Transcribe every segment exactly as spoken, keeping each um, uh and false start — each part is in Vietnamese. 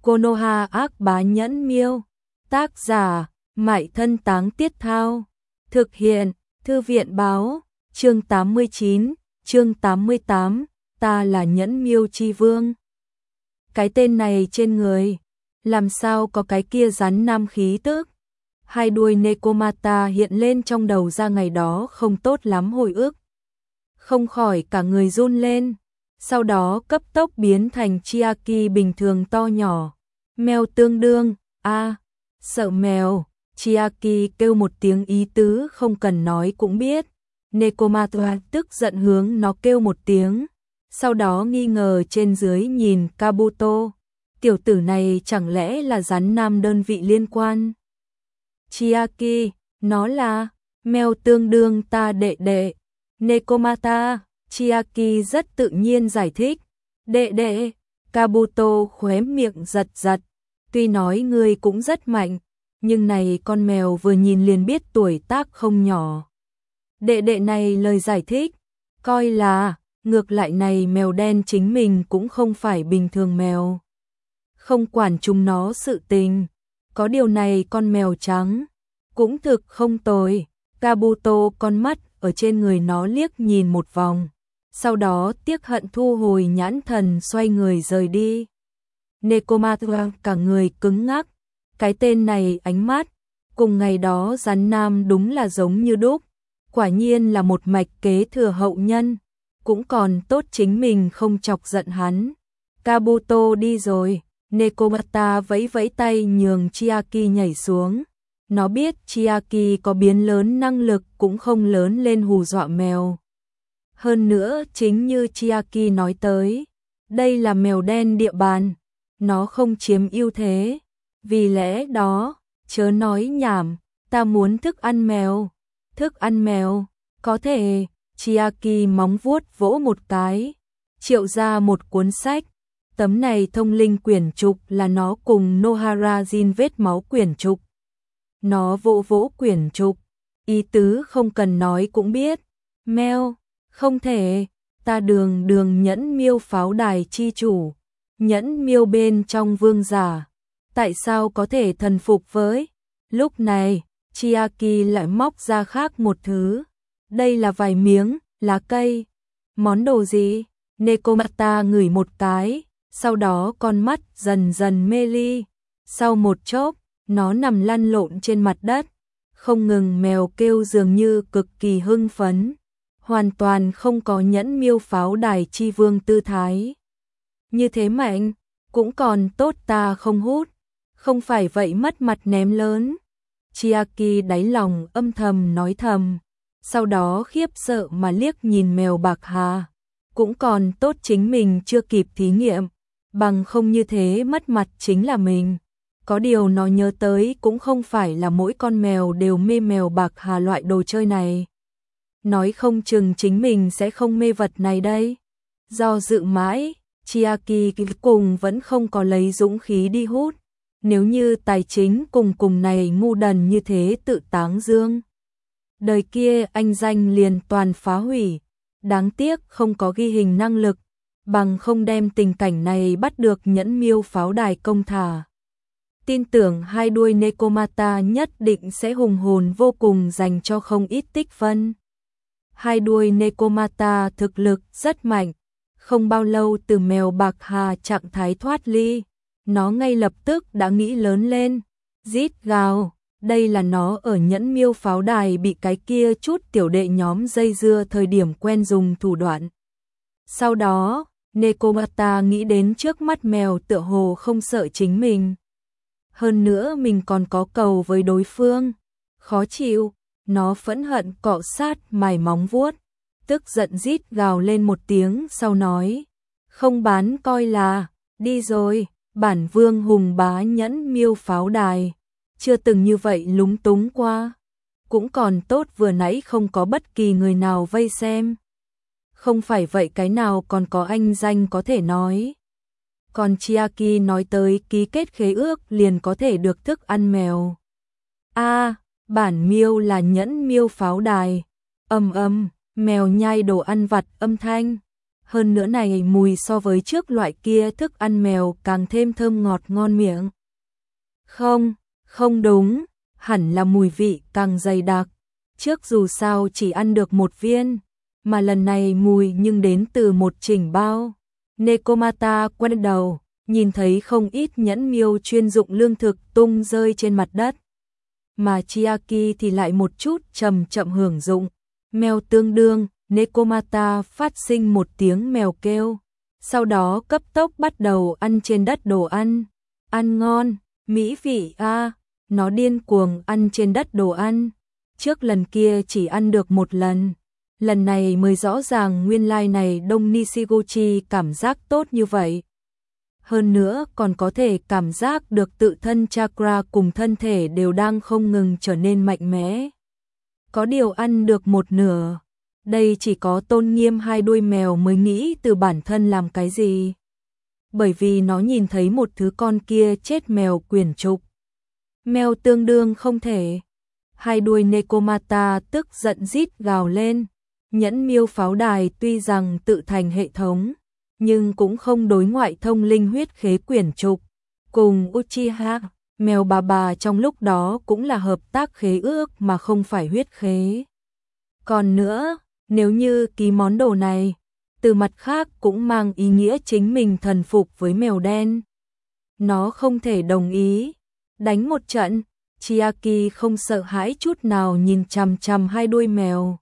Konoha ác bá nhẫn miêu. Tác giả, Mại Thân Táng Tiết Thao. Thực hiện, Thư viện báo. Chương tám mươi chín, chương tám mươi tám, ta là nhẫn miêu chi vương. Cái tên này trên người, làm sao có cái kia rắn nam khí tức. Hai đuôi Nekomata hiện lên trong đầu ra ngày đó không tốt lắm hồi ức. Không khỏi cả người run lên, sau đó cấp tốc biến thành Chiaki bình thường to nhỏ. Mèo tương đương, a à, sợ mèo, Chiaki kêu một tiếng ý tứ không cần nói cũng biết. Nekomata tức giận hướng nó kêu một tiếng, sau đó nghi ngờ trên dưới nhìn Kabuto. Tiểu tử này chẳng lẽ là rắn nam đơn vị liên quan? Chiaki, nó là mèo tương đương ta đệ đệ. Nekomata, Chiaki rất tự nhiên giải thích. Đệ đệ, Kabuto khóe miệng giật giật. Tuy nói ngươi cũng rất mạnh, nhưng này con mèo vừa nhìn liền biết tuổi tác không nhỏ. Đệ đệ này lời giải thích, coi là, ngược lại này mèo đen chính mình cũng không phải bình thường mèo. Không quản chúng nó sự tình, có điều này con mèo trắng, cũng thực không tồi. Kabuto con mắt ở trên người nó liếc nhìn một vòng, sau đó tiếc hận thu hồi nhãn thần xoay người rời đi. Nekomata cả người cứng ngắc, cái tên này ánh mắt, cùng ngày đó rắn nam đúng là giống như đúc, quả nhiên là một mạch kế thừa hậu nhân, cũng còn tốt chính mình không chọc giận hắn. Kabuto đi rồi, Nekomata vẫy vẫy tay nhường Chiaki nhảy xuống. Nó biết Chiaki có biến lớn năng lực cũng không lớn lên hù dọa mèo. Hơn nữa chính như Chiaki nói tới, đây là mèo đen địa bàn, nó không chiếm ưu thế. Vì lẽ đó, chớ nói nhảm, ta muốn thức ăn mèo. Thức ăn mèo, có thể. Chiaki móng vuốt vỗ một cái, triệu ra một cuốn sách. Tấm này thông linh quyển trục là nó cùng Nohara Jin vết máu quyển trục. Nó vỗ vỗ quyển trục, ý tứ không cần nói cũng biết. Mèo, không thể, ta đường đường nhẫn miêu pháo đài chi chủ, nhẫn miêu bên trong vương giả, tại sao có thể thần phục với? Lúc này, Chiaki lại móc ra khác một thứ. Đây là vài miếng, lá cây. Món đồ gì? Nekomata ngửi một cái, sau đó con mắt dần dần mê ly. Sau một chốc, nó nằm lăn lộn trên mặt đất, không ngừng mèo kêu dường như cực kỳ hưng phấn, hoàn toàn không có nhẫn miêu pháo đài chi vương tư thái. Như thế mạnh, cũng còn tốt ta không hút, không phải vậy mất mặt ném lớn. Chiaki đáy lòng âm thầm nói thầm, sau đó khiếp sợ mà liếc nhìn mèo bạc hà, cũng còn tốt chính mình chưa kịp thí nghiệm, bằng không như thế mất mặt chính là mình. Có điều nó nhớ tới cũng không phải là mỗi con mèo đều mê mèo bạc hà loại đồ chơi này. Nói không chừng chính mình sẽ không mê vật này đây. Do dự mãi, Chiaki cuối cùng vẫn không có lấy dũng khí đi hút. Nếu như tài chính cùng cùng này ngu đần như thế tự táng dương, đời kia anh danh liền toàn phá hủy. Đáng tiếc không có ghi hình năng lực, bằng không đem tình cảnh này bắt được nhẫn miêu pháo đài công thả. Tin tưởng hai đuôi Nekomata nhất định sẽ hùng hồn vô cùng dành cho không ít tích phân. Hai đuôi Nekomata thực lực rất mạnh, không bao lâu từ mèo bạc hà trạng thái thoát ly, nó ngay lập tức đã nghĩ lớn lên, rít gào. Đây là nó ở nhẫn miêu pháo đài bị cái kia chút tiểu đệ nhóm dây dưa thời điểm quen dùng thủ đoạn. Sau đó, Nekomata nghĩ đến trước mắt mèo tựa hồ không sợ chính mình. Hơn nữa mình còn có cầu với đối phương. Khó chịu, nó phẫn hận cọ sát mài móng vuốt, tức giận rít gào lên một tiếng sau nói, không bán coi là, đi rồi, bản vương hùng bá nhẫn miêu pháo đài. Chưa từng như vậy lúng túng qua. Cũng còn tốt vừa nãy không có bất kỳ người nào vây xem. Không phải vậy cái nào còn có anh danh có thể nói. Còn Chiaki nói tới ký kết khế ước liền có thể được thức ăn mèo. A, à, bản miêu là nhẫn miêu pháo đài. Ầm ầm, mèo nhai đồ ăn vặt âm thanh. Hơn nữa này mùi so với trước loại kia thức ăn mèo càng thêm thơm ngọt ngon miệng. Không, không đúng, hẳn là mùi vị càng dày đặc. Trước dù sao chỉ ăn được một viên, mà lần này mùi nhưng đến từ một chỉnh bao. Nekomata quay đầu, nhìn thấy không ít nhẫn miêu chuyên dụng lương thực tung rơi trên mặt đất. Mà Chiaki thì lại một chút chậm chậm hưởng dụng. Mèo tương đương, Nekomata phát sinh một tiếng mèo kêu. Sau đó cấp tốc bắt đầu ăn trên đất đồ ăn. Ăn ngon, mỹ vị a, à, nó điên cuồng ăn trên đất đồ ăn. Trước lần kia chỉ ăn được một lần. Lần này mới rõ ràng nguyên lai này Đông Nishigochi cảm giác tốt như vậy. Hơn nữa còn có thể cảm giác được tự thân chakra cùng thân thể đều đang không ngừng trở nên mạnh mẽ. Có điều ăn được một nửa. Đây chỉ có Tôn Nghiêm hai đuôi mèo mới nghĩ từ bản thân làm cái gì. Bởi vì nó nhìn thấy một thứ con kia chết mèo quyển trục. Mèo tương đương không thể. Hai đuôi Nekomata tức giận rít gào lên. Nhẫn miêu pháo đài tuy rằng tự thành hệ thống, nhưng cũng không đối ngoại thông linh huyết khế quyển trục. Cùng Uchiha, mèo bà bà trong lúc đó cũng là hợp tác khế ước mà không phải huyết khế. Còn nữa, nếu như ký món đồ này, từ mặt khác cũng mang ý nghĩa chính mình thần phục với mèo đen. Nó không thể đồng ý. Đánh một trận, Chiaki không sợ hãi chút nào nhìn chằm chằm hai đuôi mèo.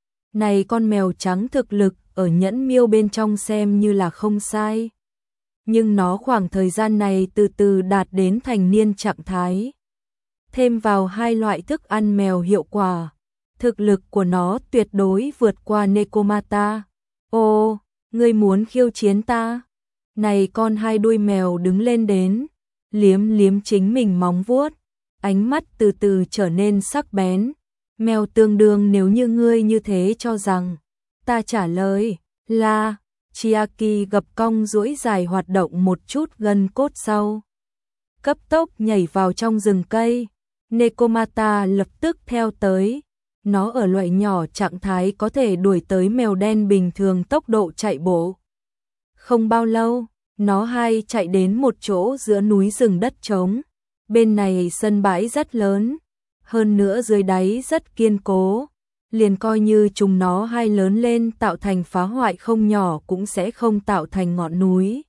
Này con mèo trắng thực lực ở nhẫn miêu bên trong xem như là không sai. Nhưng nó khoảng thời gian này từ từ đạt đến thành niên trạng thái. Thêm vào hai loại thức ăn mèo hiệu quả, thực lực của nó tuyệt đối vượt qua Nekomata. Ô, ngươi muốn khiêu chiến ta? Này con hai đuôi mèo đứng lên đến, liếm liếm chính mình móng vuốt, ánh mắt từ từ trở nên sắc bén. Mèo tương đương nếu như ngươi như thế cho rằng, ta trả lời là, Chiaki gập cong duỗi dài hoạt động một chút gân cốt sau. Cấp tốc nhảy vào trong rừng cây, Nekomata lập tức theo tới. Nó ở loại nhỏ trạng thái có thể đuổi tới mèo đen bình thường tốc độ chạy bộ. Không bao lâu, nó hai chạy đến một chỗ giữa núi rừng đất trống. Bên này sân bãi rất lớn, hơn nữa dưới đáy rất kiên cố. Liền coi như chúng nó hai lớn lên tạo thành phá hoại không nhỏ cũng sẽ không tạo thành ngọn núi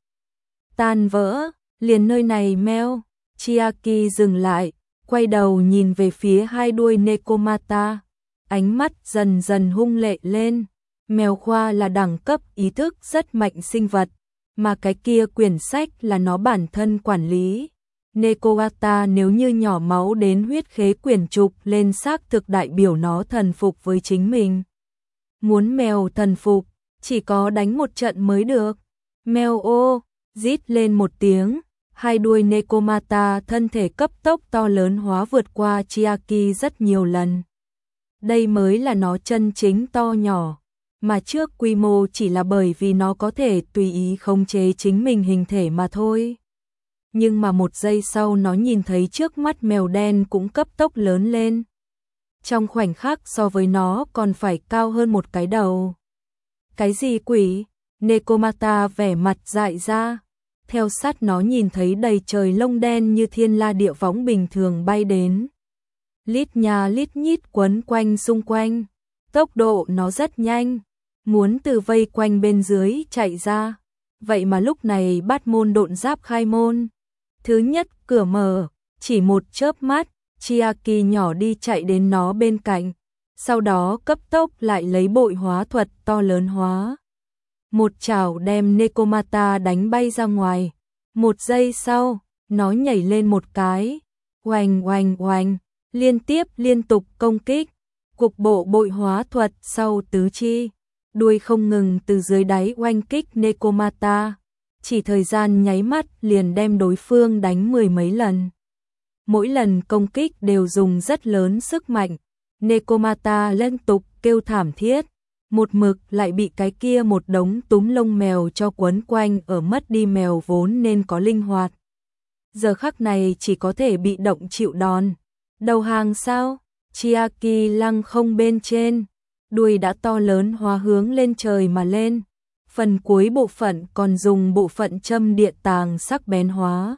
tan vỡ. Liền nơi này meo, Chiaki dừng lại, quay đầu nhìn về phía hai đuôi Nekomata. Ánh mắt dần dần hung lệ lên. Mèo khoa là đẳng cấp ý thức rất mạnh sinh vật, mà cái kia quyển sách là nó bản thân quản lý. Nekomata nếu như nhỏ máu đến huyết khế quyển trục lên xác thực đại biểu nó thần phục với chính mình. Muốn mèo thần phục, chỉ có đánh một trận mới được. Mèo ô, rít lên một tiếng, hai đuôi Nekomata thân thể cấp tốc to lớn hóa vượt qua Chiaki rất nhiều lần. Đây mới là nó chân chính to nhỏ, mà trước quy mô chỉ là bởi vì nó có thể tùy ý khống chế chính mình hình thể mà thôi. Nhưng mà một giây sau nó nhìn thấy trước mắt mèo đen cũng cấp tốc lớn lên. Trong khoảnh khắc so với nó còn phải cao hơn một cái đầu. Cái gì quỷ? Nekomata vẻ mặt dại ra. Theo sát nó nhìn thấy đầy trời lông đen như thiên la địa võng bình thường bay đến. Lít nhà lít nhít quấn quanh xung quanh. Tốc độ nó rất nhanh. Muốn từ vây quanh bên dưới chạy ra. Vậy mà lúc này bát môn độn giáp khai môn. Thứ nhất cửa mở, chỉ một chớp mắt, Chiaki nhỏ đi chạy đến nó bên cạnh. Sau đó cấp tốc lại lấy bội hóa thuật to lớn hóa. Một chảo đem Nekomata đánh bay ra ngoài. Một giây sau, nó nhảy lên một cái. Oanh oanh oanh, liên tiếp liên tục công kích. Cục bộ bội hóa thuật sau tứ chi. Đuôi không ngừng từ dưới đáy oanh kích Nekomata. Chỉ thời gian nháy mắt liền đem đối phương đánh mười mấy lần. Mỗi lần công kích đều dùng rất lớn sức mạnh. Nekomata liên tục kêu thảm thiết. Một mực lại bị cái kia một đống túm lông mèo cho quấn quanh ở mất đi mèo vốn nên có linh hoạt. Giờ khắc này chỉ có thể bị động chịu đòn. Đầu hàng sao? Chiaki lăng không bên trên. Đuôi đã to lớn hóa hướng lên trời mà lên. Phần cuối bộ phận còn dùng bộ phận châm địa tàng sắc bén hóa.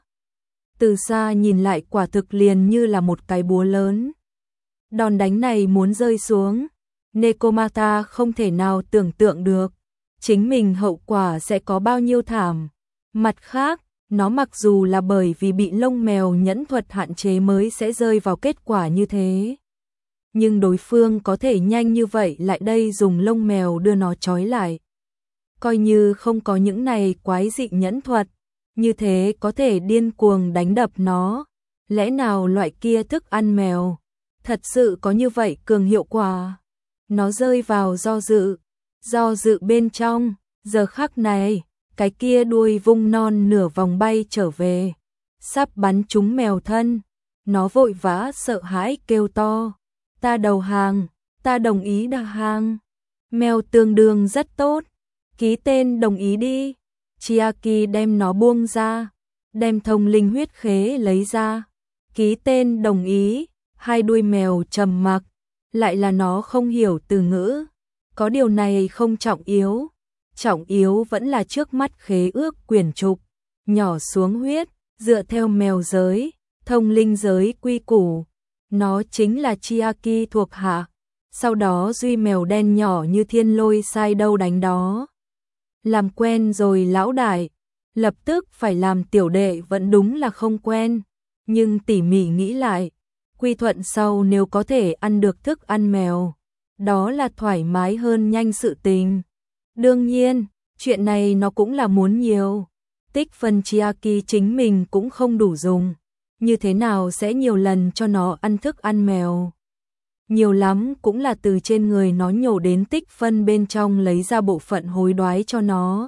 Từ xa nhìn lại quả thực liền như là một cái búa lớn. Đòn đánh này muốn rơi xuống, Nekomata không thể nào tưởng tượng được chính mình hậu quả sẽ có bao nhiêu thảm. Mặt khác, nó mặc dù là bởi vì bị lông mèo nhẫn thuật hạn chế mới sẽ rơi vào kết quả như thế. Nhưng đối phương có thể nhanh như vậy lại đây dùng lông mèo đưa nó trói lại. Coi như không có những này quái dị nhẫn thuật, như thế có thể điên cuồng đánh đập nó. Lẽ nào loại kia thức ăn mèo thật sự có như vậy cường hiệu quả? Nó rơi vào do dự, do dự bên trong, giờ khắc này, cái kia đuôi vung non nửa vòng bay trở về, sắp bắn trúng mèo thân. Nó vội vã sợ hãi kêu to, ta đầu hàng, ta đồng ý đầu hàng. Mèo tương đương rất tốt, ký tên đồng ý đi. Chiaki đem nó buông ra, đem thông linh huyết khế lấy ra, ký tên đồng ý. Hai đuôi mèo trầm mặc, lại là nó không hiểu từ ngữ. Có điều này không trọng yếu, trọng yếu vẫn là trước mắt khế ước quyển trục, nhỏ xuống huyết, dựa theo mèo giới, thông linh giới quy củ. Nó chính là Chiaki thuộc hạ, sau đó duy mèo đen nhỏ như thiên lôi sai đâu đánh đó. Làm quen rồi lão đại, lập tức phải làm tiểu đệ vẫn đúng là không quen, nhưng tỉ mỉ nghĩ lại, quy thuận sau nếu có thể ăn được thức ăn mèo, đó là thoải mái hơn nhanh sự tình. Đương nhiên, chuyện này nó cũng là muốn nhiều. Tích phân Chiaki chính mình cũng không đủ dùng, như thế nào sẽ nhiều lần cho nó ăn thức ăn mèo. Nhiều lắm cũng là từ trên người nó nhổ đến tích phân bên trong lấy ra bộ phận hối đoái cho nó.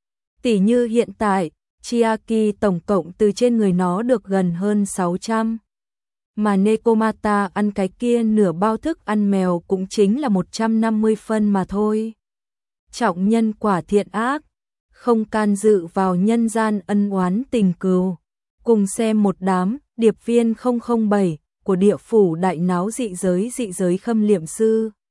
Tỉ như hiện tại, Chiaki tổng cộng từ trên người nó được gần hơn sáu trăm. Mà Nekomata ăn cái kia nửa bao thức ăn mèo cũng chính là một trăm năm mươi phân mà thôi. Trọng nhân quả thiện ác, không can dự vào nhân gian ân oán tình cừu. Cùng xem một đám điệp viên không không bảy của địa phủ đại náo dị giới dị giới khâm liệm sư.